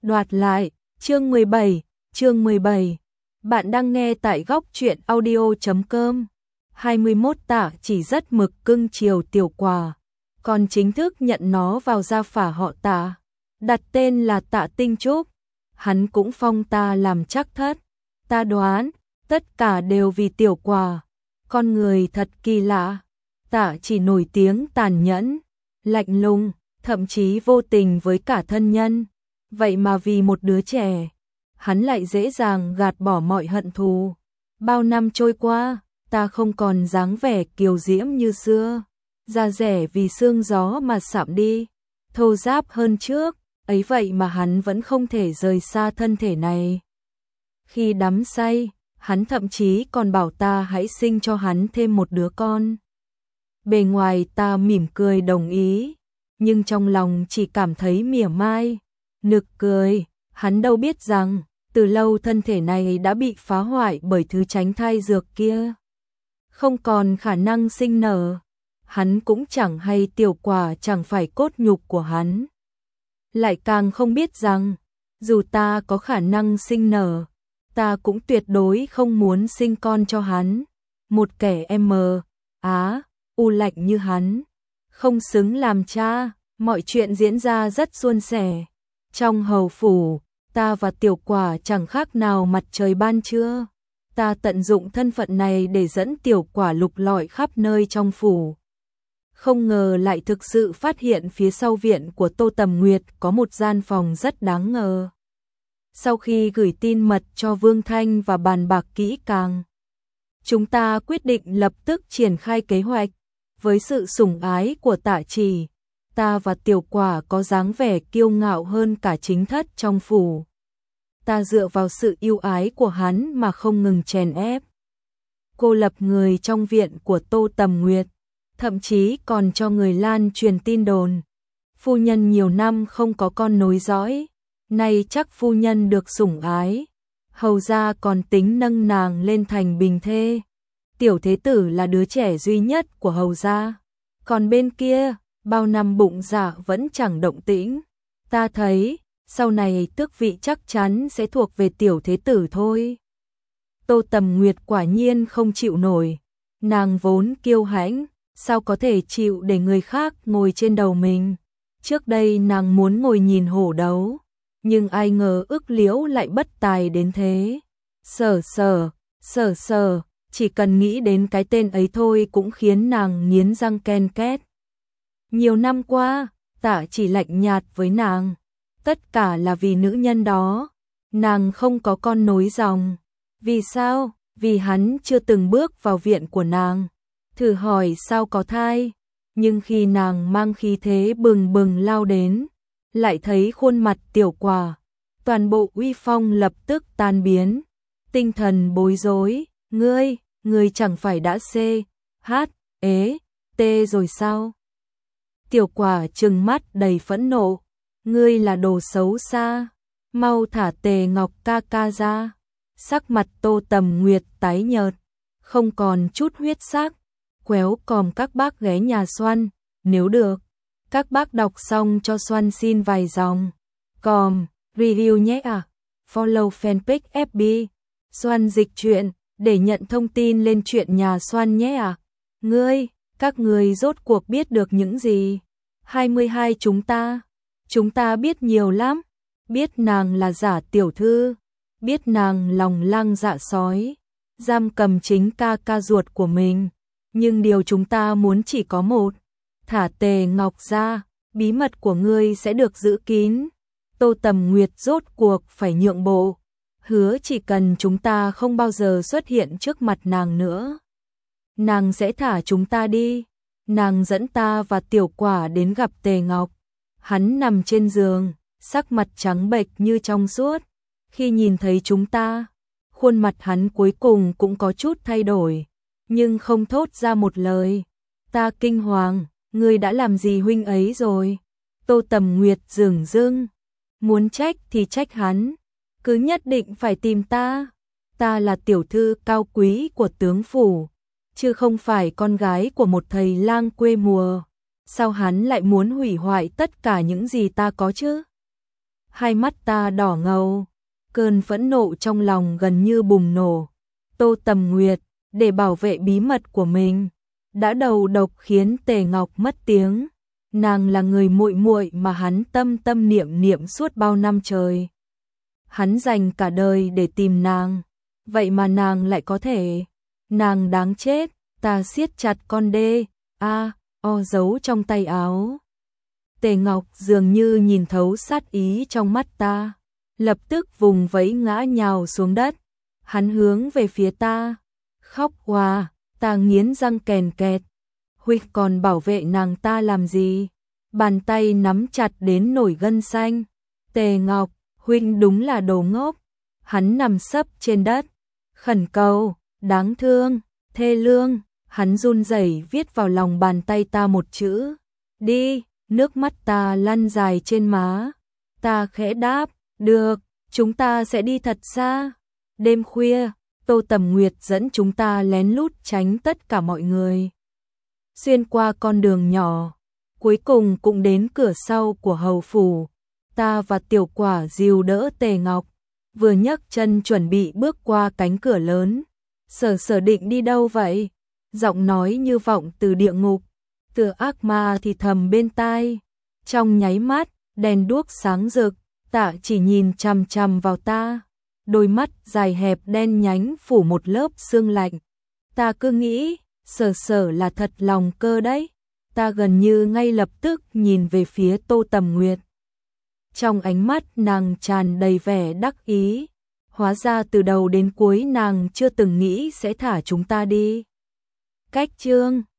Đoạt lại, chương 17. Bạn đang nghe tại góc truyện audio.com. 21 Tạ chỉ rất mực cưng chiều Tiểu Quả, còn chính thức nhận nó vào gia phả họ Tạ, đặt tên là Tạ Tinh Trúc. Hắn cũng phong ta làm trắc thất. Ta đoán, tất cả đều vì Tiểu Quả. Con người thật kỳ lạ. Tạ chỉ nổi tiếng tàn nhẫn, lạnh lùng, thậm chí vô tình với cả thân nhân. Vậy mà vì một đứa trẻ, hắn lại dễ dàng gạt bỏ mọi hận thù. Bao năm trôi qua, ta không còn dáng vẻ kiều diễm như xưa, da rẻ vì sương gió mà sạm đi, thô ráp hơn trước, ấy vậy mà hắn vẫn không thể rời xa thân thể này. Khi đắm say, hắn thậm chí còn bảo ta hãy sinh cho hắn thêm một đứa con. Bề ngoài ta mỉm cười đồng ý, nhưng trong lòng chỉ cảm thấy mỉa mai, nực cười. Hắn đâu biết rằng, từ lâu thân thể này đã bị phá hoại bởi thứ tránh thai dược kia, không còn khả năng sinh nở. Hắn cũng chẳng hay Tiểu Quả chẳng phải cốt nhục của hắn. Lại càng không biết rằng, dù ta có khả năng sinh nở, ta cũng tuyệt đối không muốn sinh con cho hắn. Một kẻ u lạnh như hắn, không xứng làm cha. Mọi chuyện diễn ra rất suôn sẻ. Trong hầu phủ, ta và Tiểu Quả chẳng khác nào mặt trời ban trưa. Ta tận dụng thân phận này để dẫn Tiểu Quả lục lọi khắp nơi trong phủ. Không ngờ lại thực sự phát hiện phía sau viện của Tô Tầm Nguyệt có một gian phòng rất đáng ngờ. Sau khi gửi tin mật cho Vương Thanh và bàn bạc kỹ càng, chúng ta quyết định lập tức triển khai kế hoạch. Với sự sủng ái của Tạ Chỉ, ta và Tiểu Quả có dáng vẻ kiêu ngạo hơn cả chính thất trong phủ. Ta dựa vào sự yêu ái của hắn mà không ngừng chèn ép. Cô lập người trong viện của Tô Tầm Nguyệt, thậm chí còn cho người lan truyền tin đồn. Phu nhân nhiều năm không có con nối dõi, nay chắc phu nhân được sủng ái. Hầu gia còn tính nâng nàng lên thành bình thê. Tiểu thế tử là đứa trẻ duy nhất của hầu gia. Còn bên kia, bao năm bụng dạ vẫn chẳng động tĩnh. Ta thấy, sau này tước vị chắc chắn sẽ thuộc về tiểu thế tử thôi. Tô Tầm Nguyệt quả nhiên không chịu nổi. Nàng vốn kiêu hãnh, sao có thể chịu để người khác ngồi trên đầu mình. Trước đây nàng muốn ngồi nhìn hổ đấu, nhưng ai ngờ ức liễu lại bất tài đến thế. Sở, chỉ cần nghĩ đến cái tên ấy thôi cũng khiến nàng nghiến răng ken két. Nhiều năm qua, Tạ chỉ lạnh nhạt với nàng. Tất cả là vì nữ nhân đó. Nàng không có con nối dòng. Vì sao? Vì hắn chưa từng bước vào viện của nàng. Thử hỏi sao có thai. Nhưng khi nàng mang khí thế bừng bừng lao đến, lại thấy khuôn mặt Tiểu Quả, toàn bộ uy phong lập tức tan biến. Tinh thần bối rối. Ngươi chẳng phải đã CHT rồi sao? Tiểu Quả trừng mắt đầy phẫn nộ. Ngươi là đồ xấu xa, mau thả Tề Ngọc ca ca ra. Sắc mặt Tô Tầm Nguyệt tái nhợt, không còn chút huyết sắc. Quéo còm các bác ghé nhà Xoan, nếu được, các bác đọc xong cho Xoan xin vài dòng. Còm, review nhé à. Follow fanpage FB Xoan dịch truyện để nhận thông tin lên truyện nhà Xoan nhé à. Các ngươi rốt cuộc biết được những gì? 22 Chúng ta biết nhiều lắm. Biết nàng là giả tiểu thư, biết nàng lòng lang dạ sói, giam cầm chính ca ca ruột của mình. Nhưng điều chúng ta muốn chỉ có một. Thả Tề Ngọc ra, bí mật của ngươi sẽ được giữ kín. Tô Tầm Nguyệt rốt cuộc phải nhượng bộ, hứa chỉ cần chúng ta không bao giờ xuất hiện trước mặt nàng nữa, nàng sẽ thả chúng ta đi. Nàng dẫn ta và Tiểu Quả đến gặp Tề Ngọc. Hắn nằm trên giường, sắc mặt trắng bệch như trong suốt. Khi nhìn thấy chúng ta, khuôn mặt hắn cuối cùng cũng có chút thay đổi, nhưng không thốt ra một lời. Ta kinh hoàng, ngươi đã làm gì huynh ấy rồi? Tô Tầm Nguyệt dửng dưng, muốn trách thì trách hắn, cứ nhất định phải tìm ta. Ta là tiểu thư cao quý của tướng phủ, chứ không phải con gái của một thầy lang quê mùa. Sao hắn lại muốn hủy hoại tất cả những gì ta có chứ? Hai mắt ta đỏ ngầu, cơn phẫn nộ trong lòng gần như bùng nổ. Tô Tầm Nguyệt, để bảo vệ bí mật của mình, đã đầu độc khiến Tề Ngọc mất tiếng. Nàng là người muội muội mà hắn tâm tâm niệm niệm suốt bao năm trời. Hắn dành cả đời để tìm nàng, vậy mà nàng lại có thể. Nàng đáng chết. Ta siết chặt con đê giấu trong tay áo. Tề Ngọc dường như nhìn thấu sát ý trong mắt ta, lập tức vùng vẫy ngã nhào xuống đất. Hắn hướng về phía ta, khóc hòa. Ta nghiến răng kèn kẹt. Huynh còn bảo vệ nàng ta làm gì? Bàn tay nắm chặt đến nổi gân xanh. Tề Ngọc, huynh đúng là đồ ngốc. Hắn nằm sấp trên đất, khẩn cầu, đáng thương, thê lương. Hắn run rẩy viết vào lòng bàn tay ta một chữ, đi. Nước mắt ta lăn dài trên má. Ta khẽ đáp, được, chúng ta sẽ đi thật xa. Đêm khuya, Tô Tầm Nguyệt dẫn chúng ta lén lút tránh tất cả mọi người, xuyên qua con đường nhỏ, cuối cùng cũng đến cửa sau của hầu phủ. Ta và Tiểu Quả dìu đỡ Tề Ngọc, vừa nhấc chân chuẩn bị bước qua cánh cửa lớn. Sở định đi đâu vậy? Giọng nói như vọng từ địa ngục, từ ác ma thì thầm bên tai. Trong nháy mắt, đèn đuốc sáng rực, Tạ Chỉ nhìn chằm chằm vào ta, đôi mắt dài hẹp đen nhánh phủ một lớp sương lạnh. Ta cứ nghĩ, Sở là thật lòng cơ đấy. Ta gần như ngay lập tức nhìn về phía Tô Tầm Nguyệt. Trong ánh mắt nàng tràn đầy vẻ đắc ý. Hóa ra từ đầu đến cuối nàng chưa từng nghĩ sẽ thả chúng ta đi. Cách chương